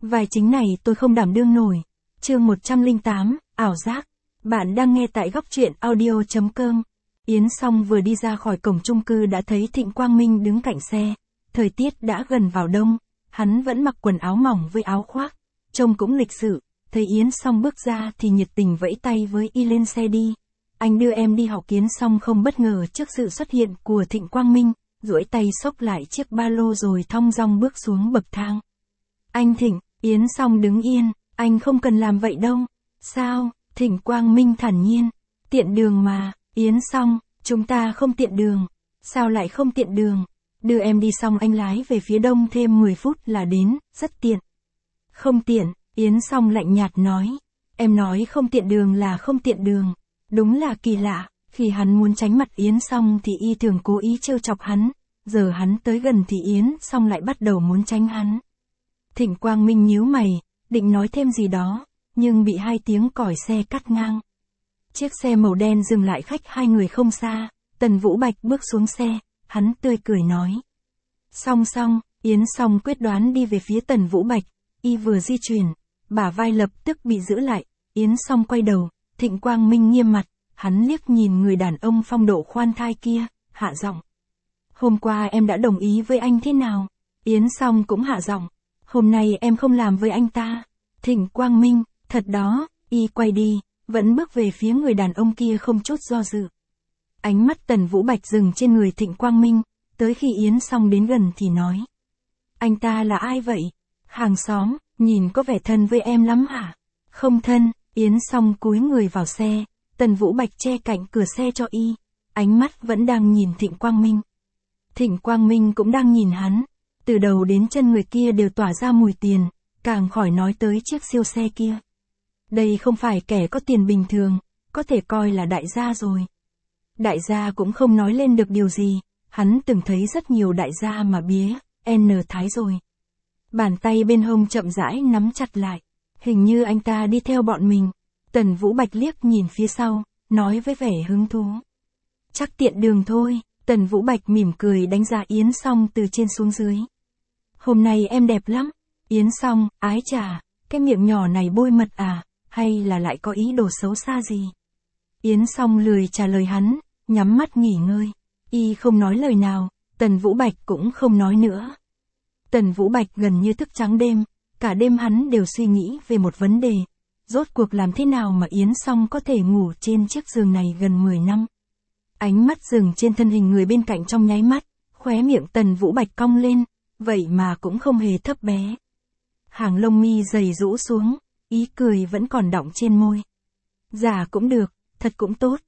Vai chính này tôi không đảm đương nổi. Chương 108, ảo giác. Bạn đang nghe tại góc truyện audio.com. Yến Song vừa đi ra khỏi cổng chung cư đã thấy Thịnh Quang Minh đứng cạnh xe. Thời tiết đã gần vào đông, hắn vẫn mặc quần áo mỏng với áo khoác, trông cũng lịch sự. Thấy Yến Song bước ra thì nhiệt tình vẫy tay với y lên xe đi. Anh đưa em đi học. Yến Song không bất ngờ trước sự xuất hiện của Thịnh Quang Minh, duỗi tay xốc lại chiếc ba lô rồi thong dong bước xuống bậc thang. Anh Thịnh, Yến Song đứng yên, anh không cần làm vậy đâu. Sao? Thịnh Quang Minh thản nhiên. Tiện đường mà. Yến Song, chúng ta không tiện đường. Sao lại không tiện đường? Đưa em đi xong anh lái về phía đông thêm 10 phút là đến, rất tiện. Không tiện, Yến Song lạnh nhạt nói. Em nói không tiện đường là không tiện đường. Đúng là kỳ lạ, khi hắn muốn tránh mặt Yến Song thì y thường cố ý trêu chọc hắn, giờ hắn tới gần thì Yến Song lại bắt đầu muốn tránh hắn. Thịnh Quang Minh nhíu mày, định nói thêm gì đó, nhưng bị 2 tiếng còi xe cắt ngang. Chiếc xe màu đen dừng lại cách 2 người không xa, Tần Vũ Bạch bước xuống xe, hắn tươi cười nói. Song, Yến Song quyết đoán đi về phía Tần Vũ Bạch, y vừa di chuyển, bả vai lập tức bị giữ lại, Yến Song quay đầu, Thịnh Quang Minh nghiêm mặt, hắn liếc nhìn người đàn ông phong độ khoan thai kia, hạ giọng. Hôm qua em đã đồng ý với anh thế nào? Yến Song cũng hạ giọng. Hôm nay em không làm với anh ta. Thịnh Quang Minh, thật đó, y quay đi, vẫn bước về phía người đàn ông kia không chút do dự. Ánh mắt Tần Vũ Bạch dừng trên người Thịnh Quang Minh, tới khi Yến Song đến gần thì nói. Anh ta là ai vậy? Hàng xóm, nhìn có vẻ thân với em lắm hả? Không thân, Yến Song cúi người vào xe, Tần Vũ Bạch che cạnh cửa xe cho y, ánh mắt vẫn đang nhìn Thịnh Quang Minh. Thịnh Quang Minh cũng đang nhìn hắn, từ đầu đến chân người kia đều tỏa ra mùi tiền, càng khỏi nói tới chiếc siêu xe kia. Đây không phải kẻ có tiền bình thường, có thể coi là đại gia rồi. Đại gia cũng không nói lên được điều gì, hắn từng thấy rất nhiều đại gia mà bía, thái rồi. Bàn tay bên hông chậm rãi nắm chặt lại, hình như anh ta đi theo bọn mình. Tần Vũ Bạch liếc nhìn phía sau, nói với vẻ hứng thú. Chắc tiện đường thôi. Tần Vũ Bạch mỉm cười đánh giá Yến Song từ trên xuống dưới. Hôm nay em đẹp lắm. Yến Song, ái chà, cái miệng nhỏ này bôi mật à, hay là lại có ý đồ xấu xa gì? Yến Song lười trả lời hắn, nhắm mắt nghỉ ngơi. Y không nói lời nào, Tần Vũ Bạch cũng không nói nữa. Tần Vũ Bạch gần như thức trắng đêm, cả đêm hắn đều suy nghĩ về một vấn đề. Rốt cuộc làm thế nào mà Yến Song có thể ngủ trên chiếc giường này gần 10 năm? Ánh mắt dừng trên thân hình người bên cạnh trong nháy mắt, khóe miệng Tần Vũ Bạch cong lên, vậy mà cũng không hề thấp bé. Hàng lông mi dày rũ xuống, ý cười vẫn còn đọng trên môi. Giả cũng được, thật cũng tốt.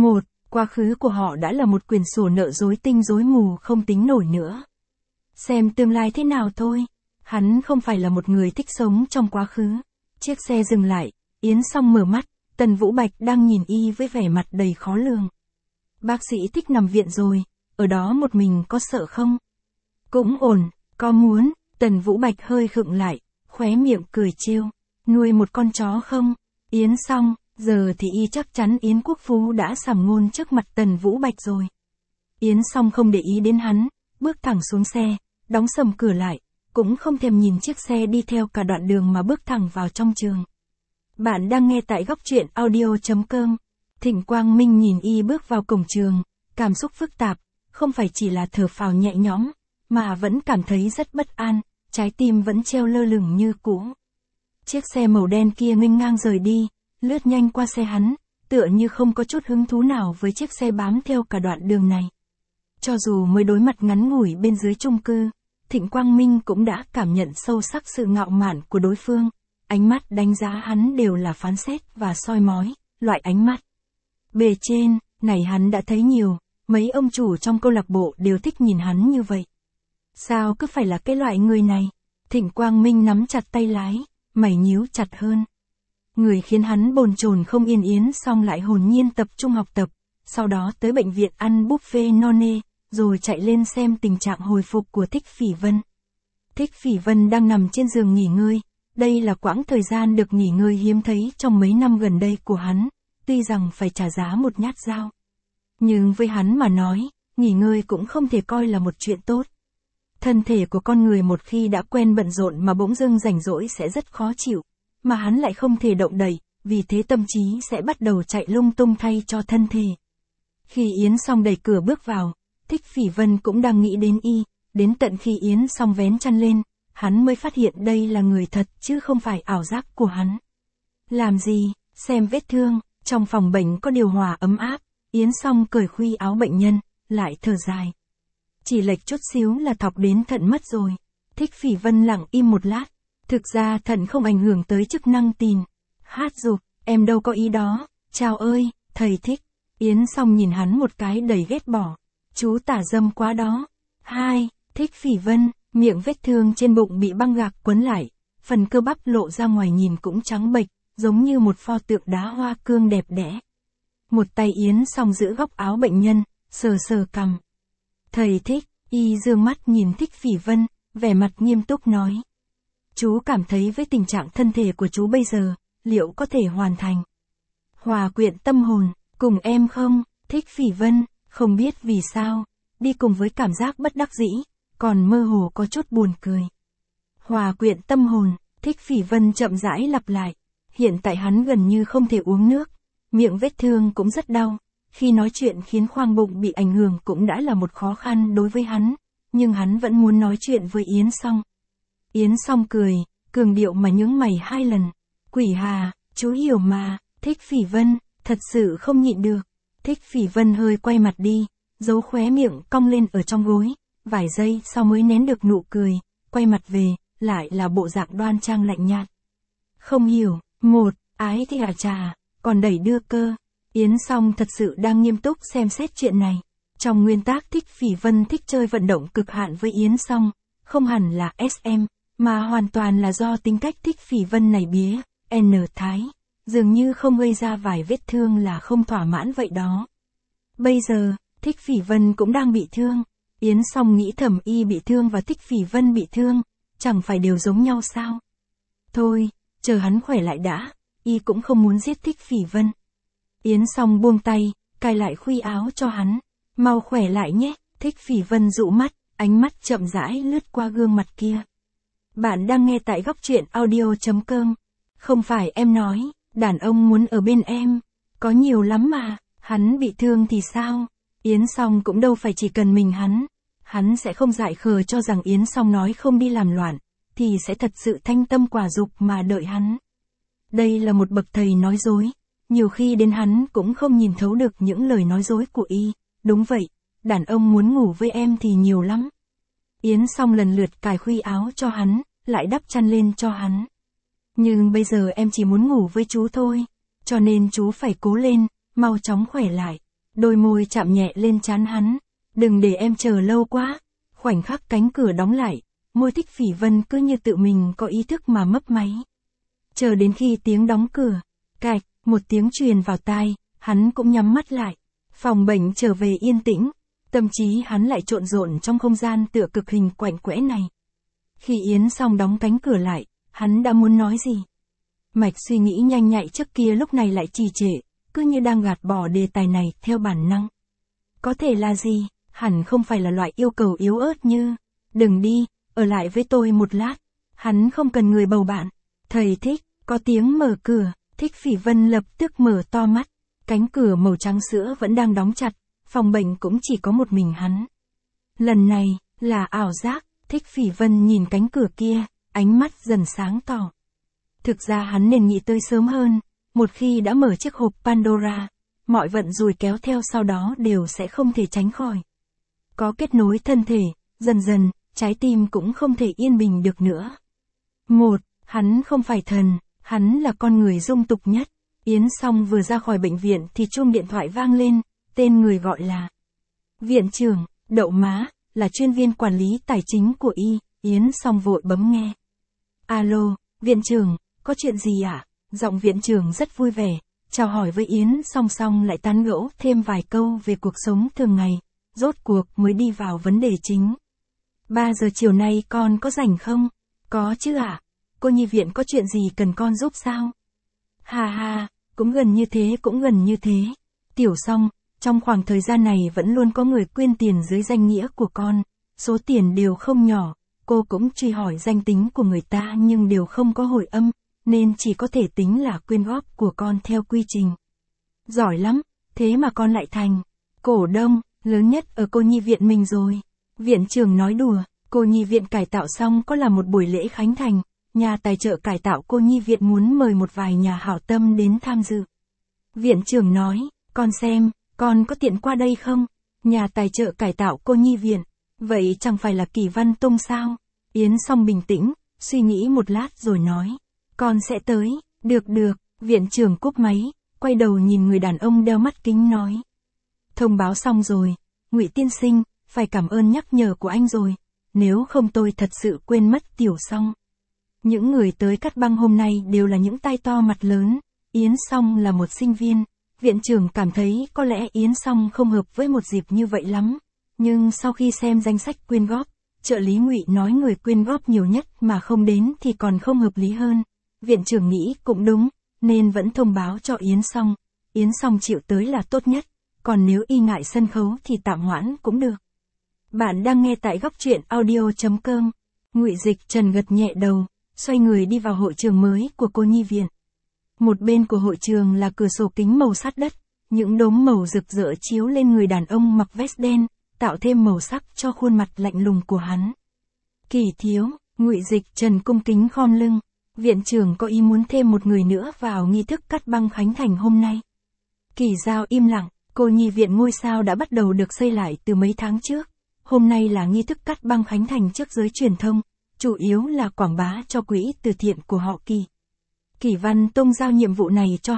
Quá khứ của họ đã là một quyển sổ nợ rối tinh rối mù không tính nổi nữa. Xem tương lai thế nào thôi. Hắn không phải là một người thích sống trong quá khứ. Chiếc xe dừng lại, Yến Song mở mắt, Tần Vũ Bạch đang nhìn y với vẻ mặt đầy khó lường. Bác sĩ thích nằm viện rồi, ở đó một mình có sợ không? Cũng ổn, có muốn? Tần Vũ Bạch hơi khựng lại, khóe miệng cười trêu. Nuôi một con chó không? Yến Song, giờ thì y chắc chắn Yến Quốc Phú đã sàm ngôn trước mặt Tần Vũ Bạch rồi. Yến Song không để ý đến hắn, bước thẳng xuống xe, đóng sầm cửa lại, cũng không thèm nhìn chiếc xe đi theo cả đoạn đường mà bước thẳng vào trong trường. Bạn đang nghe tại góc truyện audio.com. Thịnh Quang Minh nhìn y bước vào cổng trường, cảm xúc phức tạp, không phải chỉ là thở phào nhẹ nhõm, mà vẫn cảm thấy rất bất an, trái tim vẫn treo lơ lửng như cũ. Chiếc xe màu đen kia nghênh ngang rời đi, lướt nhanh qua xe hắn, tựa như không có chút hứng thú nào với chiếc xe bám theo cả đoạn đường này. Cho dù mới đối mặt ngắn ngủi bên dưới chung cư, Thịnh Quang Minh cũng đã cảm nhận sâu sắc sự ngạo mạn của đối phương, ánh mắt đánh giá hắn đều là phán xét và soi mói, loại ánh mắt bề trên, này hắn đã thấy nhiều, mấy ông chủ trong câu lạc bộ đều thích nhìn hắn như vậy. Sao cứ phải là cái loại người này? Thịnh Quang Minh nắm chặt tay lái, mày nhíu chặt hơn. Người khiến hắn bồn chồn không yên Yến Song lại hồn nhiên tập trung học tập, sau đó tới bệnh viện ăn buffet no nê, rồi chạy lên xem tình trạng hồi phục của Thích Phỉ Vân. Thích Phỉ Vân đang nằm trên giường nghỉ ngơi, đây là quãng thời gian được nghỉ ngơi hiếm thấy trong mấy năm gần đây của hắn. Tuy rằng phải trả giá một nhát dao, nhưng với hắn mà nói, nghỉ ngơi cũng không thể coi là một chuyện tốt. Thân thể của con người một khi đã quen bận rộn mà bỗng dưng rảnh rỗi sẽ rất khó chịu, mà hắn lại không thể động đậy, vì thế tâm trí sẽ bắt đầu chạy lung tung thay cho thân thể. Khi Yến Song đẩy cửa bước vào, Thích Phỉ Vân cũng đang nghĩ đến y, đến tận khi Yến Song vén chăn lên, hắn mới phát hiện đây là người thật chứ không phải ảo giác của hắn. Làm gì, xem vết thương, trong phòng bệnh có điều hòa ấm áp, Yến Song cởi khuy áo bệnh nhân, lại thở dài. Chỉ lệch chút xíu là thọc đến thận mất rồi. Thích Phỉ Vân lặng im một lát, thực ra thận không ảnh hưởng tới chức năng tìm. Hát dục, em đâu có ý đó, chào ơi, thầy Thích. Yến Song nhìn hắn một cái đầy ghét bỏ. Chú tả dâm quá đó. Hai, Thích Phỉ Vân, miệng vết thương trên bụng bị băng gạc quấn lại, phần cơ bắp lộ ra ngoài nhìn cũng trắng bệch, giống như một pho tượng đá hoa cương đẹp đẽ. Một tay Yến Song giữ góc áo bệnh nhân, sờ sờ cằm. Thầy Thích, y dương mắt nhìn Thích Phỉ Vân, vẻ mặt nghiêm túc nói. Chú cảm thấy với tình trạng thân thể của chú bây giờ, liệu có thể hoàn thành hòa quyện tâm hồn, cùng em không? Thích Phỉ Vân, không biết vì sao, đi cùng với cảm giác bất đắc dĩ, còn mơ hồ có chút buồn cười. Hòa quyện tâm hồn, Thích Phỉ Vân chậm rãi lặp lại. Hiện tại hắn gần như không thể uống nước, miệng vết thương cũng rất đau. Khi nói chuyện khiến khoang bụng bị ảnh hưởng cũng đã là một khó khăn đối với hắn, nhưng hắn vẫn muốn nói chuyện với Yến Song. Yến Song cười, cường điệu mà nhướng mày 2 lần. Quỷ Hà, chú hiểu mà, Thích Phỉ Vân, thật sự không nhịn được. Thích Phỉ Vân hơi quay mặt đi, giấu khóe miệng cong lên ở trong gối, vài giây sau mới nén được nụ cười, quay mặt về, lại là bộ dạng đoan trang lạnh nhạt. Không hiểu, một, ái thì trà, còn đẩy đưa cơ. Yến Song thật sự đang nghiêm túc xem xét chuyện này. Trong nguyên tắc Thích Phỉ Vân thích chơi vận động cực hạn với Yến Song, không hẳn là SM, mà hoàn toàn là do tính cách Thích Phỉ Vân này bía, thái, dường như không gây ra vài vết thương là không thỏa mãn vậy đó. Bây giờ, Thích Phỉ Vân cũng đang bị thương. Yến Song nghĩ thầm y bị thương và Thích Phỉ Vân bị thương, chẳng phải đều giống nhau sao? Thôi, chờ hắn khỏe lại đã, y cũng không muốn giết Thích Phỉ Vân. Yến Song buông tay, cài lại khuy áo cho hắn. Mau khỏe lại nhé. Thích Phỉ Vân dụ mắt, ánh mắt chậm rãi lướt qua gương mặt kia. Bạn đang nghe tại góc truyện audio.com. Không phải em nói, đàn ông muốn ở bên em. Có nhiều lắm mà, hắn bị thương thì sao? Yến Song cũng đâu phải chỉ cần mình hắn. Hắn sẽ không dại khờ cho rằng Yến Song nói không đi làm loạn, thì sẽ thật sự thanh tâm quả dục mà đợi hắn. Đây là một bậc thầy nói dối. Nhiều khi đến hắn cũng không nhìn thấu được những lời nói dối của y. Đúng vậy, đàn ông muốn ngủ với em thì nhiều lắm. Yến Song lần lượt cài khuy áo cho hắn, lại đắp chăn lên cho hắn. Nhưng bây giờ em chỉ muốn ngủ với chú thôi, cho nên chú phải cố lên, mau chóng khỏe lại. Đôi môi chạm nhẹ lên trán hắn. Đừng để em chờ lâu quá. Khoảnh khắc cánh cửa đóng lại, môi Thích Phỉ Vân cứ như tự mình có ý thức mà mấp máy. Chờ đến khi tiếng đóng cửa, cạch, một tiếng truyền vào tai, hắn cũng nhắm mắt lại. Phòng bệnh trở về yên tĩnh, tâm trí hắn lại trộn rộn trong không gian tựa cực hình quạnh quẽ này. Khi Yến Song đóng cánh cửa lại, hắn đã muốn nói gì? Mạch suy nghĩ nhanh nhạy trước kia lúc này lại trì trệ, cứ như đang gạt bỏ đề tài này theo bản năng. Có thể là gì? Hẳn không phải là loại yêu cầu yếu ớt như, đừng đi, ở lại với tôi một lát. Hắn không cần người bầu bạn. Thầy Thích, có tiếng mở cửa, Thích Phỉ Vân lập tức mở to mắt. Cánh cửa màu trắng sữa vẫn đang đóng chặt, phòng bệnh cũng chỉ có một mình hắn. Lần này, là ảo giác, Thích Phỉ Vân nhìn cánh cửa kia, ánh mắt dần sáng tỏ. Thực ra hắn nên nghĩ tới sớm hơn, một khi đã mở chiếc hộp Pandora, mọi vận rủi kéo theo sau đó đều sẽ không thể tránh khỏi. Có kết nối thân thể, dần dần, trái tim cũng không thể yên bình được nữa. Một, hắn không phải thần, hắn là con người dung tục nhất. Yến Song vừa ra khỏi bệnh viện thì chuông điện thoại vang lên, tên người gọi là viện trưởng, Đậu Má, là chuyên viên quản lý tài chính của y. Yến Song vội bấm nghe. Alo, viện trưởng, có chuyện gì ạ? Giọng viện trưởng rất vui vẻ, chào hỏi với Yến Song xong lại tán gẫu thêm vài câu về cuộc sống thường ngày, rốt cuộc mới đi vào vấn đề chính. 3 giờ chiều nay con có rảnh không? Có chứ ạ. Cô nhi viện có chuyện gì cần con giúp sao? Hà hà, cũng gần như thế. Tiểu Song, trong khoảng thời gian này vẫn luôn có người quyên tiền dưới danh nghĩa của con, số tiền đều không nhỏ, cô cũng truy hỏi danh tính của người ta nhưng đều không có hồi âm, nên chỉ có thể tính là quyên góp của con theo quy trình. Giỏi lắm, thế mà con lại thành cổ đông lớn nhất ở cô nhi viện mình rồi. Viện trưởng nói đùa, cô nhi viện cải tạo xong có là một buổi lễ khánh thành, nhà tài trợ cải tạo cô nhi viện muốn mời một vài nhà hảo tâm đến tham dự. Viện trưởng nói, con xem, con có tiện qua đây không? Nhà tài trợ cải tạo cô nhi viện, vậy chẳng phải là Kỳ Văn Tông sao? Yến Song bình tĩnh, suy nghĩ một lát rồi nói, con sẽ tới. Được, viện trưởng cúp máy, quay đầu nhìn người đàn ông đeo mắt kính nói. Thông báo xong rồi, Ngụy tiên sinh, phải cảm ơn nhắc nhở của anh rồi, nếu không tôi thật sự quên mất Tiểu Song. Những người tới cắt băng hôm nay đều là những tai to mặt lớn, Yến Song là một sinh viên, viện trưởng cảm thấy có lẽ Yến Song không hợp với một dịp như vậy lắm, nhưng sau khi xem danh sách quyên góp, trợ lý Ngụy nói người quyên góp nhiều nhất mà không đến thì còn không hợp lý hơn. Viện trưởng nghĩ cũng đúng, nên vẫn thông báo cho Yến Song. Yến Song chịu tới là tốt nhất, còn nếu y ngại sân khấu thì tạm hoãn cũng được. Bạn đang nghe tại góc truyện audio.com. Ngụy Dịch Trần gật nhẹ đầu, xoay người đi vào hội trường mới của cô nhi viện. Một bên của hội trường là cửa sổ kính màu sắt đất, những đốm màu rực rỡ chiếu lên người đàn ông mặc vest đen, tạo thêm màu sắc cho khuôn mặt lạnh lùng của hắn. Kỳ thiếu, Ngụy Dịch Trần cung kính khom lưng. Viện trưởng có ý muốn thêm một người nữa vào nghi thức cắt băng khánh thành hôm nay. Kỳ Giao im lặng, cô nhi viện ngôi sao đã bắt đầu được xây lại từ mấy tháng trước. Hôm nay là nghi thức cắt băng khánh thành trước giới truyền thông, chủ yếu là quảng bá cho quỹ từ thiện của họ Kỳ. Kỳ Văn Tông giao nhiệm vụ này cho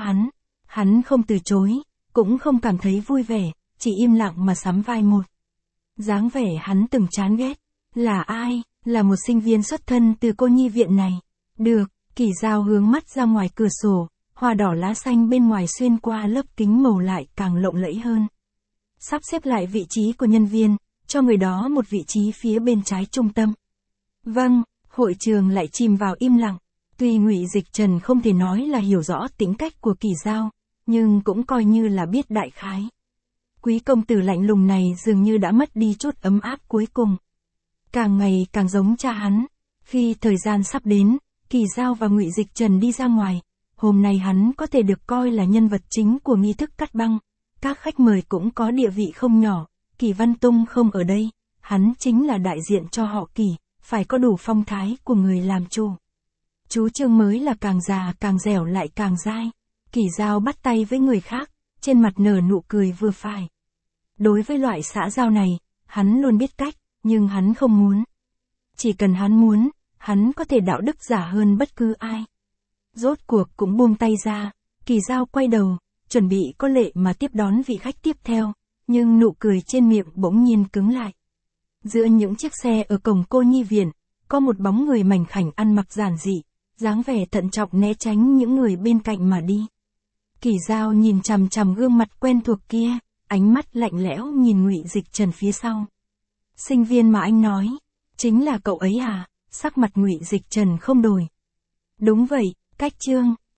hắn không từ chối, cũng không cảm thấy vui vẻ, chỉ im lặng mà sắm vai một. Dáng vẻ hắn từng chán ghét. Là ai? Là một sinh viên xuất thân từ cô nhi viện này. Được, Kỳ Giao hướng mắt ra ngoài cửa sổ, hoa đỏ lá xanh bên ngoài xuyên qua lớp kính màu lại càng lộng lẫy hơn. Sắp xếp lại vị trí của nhân viên, cho người đó một vị trí phía bên trái trung tâm. Vâng, hội trường lại chìm vào im lặng. Tuy Ngụy Dịch Trần không thể nói là hiểu rõ tính cách của Kỳ Giao, nhưng cũng coi như là biết đại khái. Quý công tử lạnh lùng này dường như đã mất đi chút ấm áp cuối cùng. Càng ngày càng giống cha hắn. Khi thời gian sắp đến, Kỳ Giao và Ngụy Dịch Trần đi ra ngoài. Hôm nay hắn có thể được coi là nhân vật chính của nghi thức cắt băng. Các khách mời cũng có địa vị không nhỏ. Kỳ Văn Tông không ở đây, hắn chính là đại diện cho họ Kỳ, phải có đủ phong thái của người làm chủ. Chú Trương mới là càng già càng dẻo lại càng dai. Kỳ Giao bắt tay với người khác, trên mặt nở nụ cười vừa phải. Đối với loại xã giao này, hắn luôn biết cách, nhưng hắn không muốn. Chỉ cần hắn muốn, hắn có thể đạo đức giả hơn bất cứ ai. Rốt cuộc cũng buông tay ra, Kỳ Giao quay đầu, chuẩn bị có lệ mà tiếp đón vị khách tiếp theo, nhưng nụ cười trên miệng bỗng nhiên cứng lại. Giữa những chiếc xe ở cổng cô nhi viện, có một bóng người mảnh khảnh ăn mặc giản dị, dáng vẻ thận trọng né tránh những người bên cạnh mà đi. Kỳ Giao nhìn chằm chằm gương mặt quen thuộc kia, ánh mắt lạnh lẽo nhìn Ngụy Dịch Trần phía sau. Sinh viên mà anh nói, chính là cậu ấy à? Sắc mặt Ngụy Dịch Trần không đổi. Đúng vậy, cách Trương,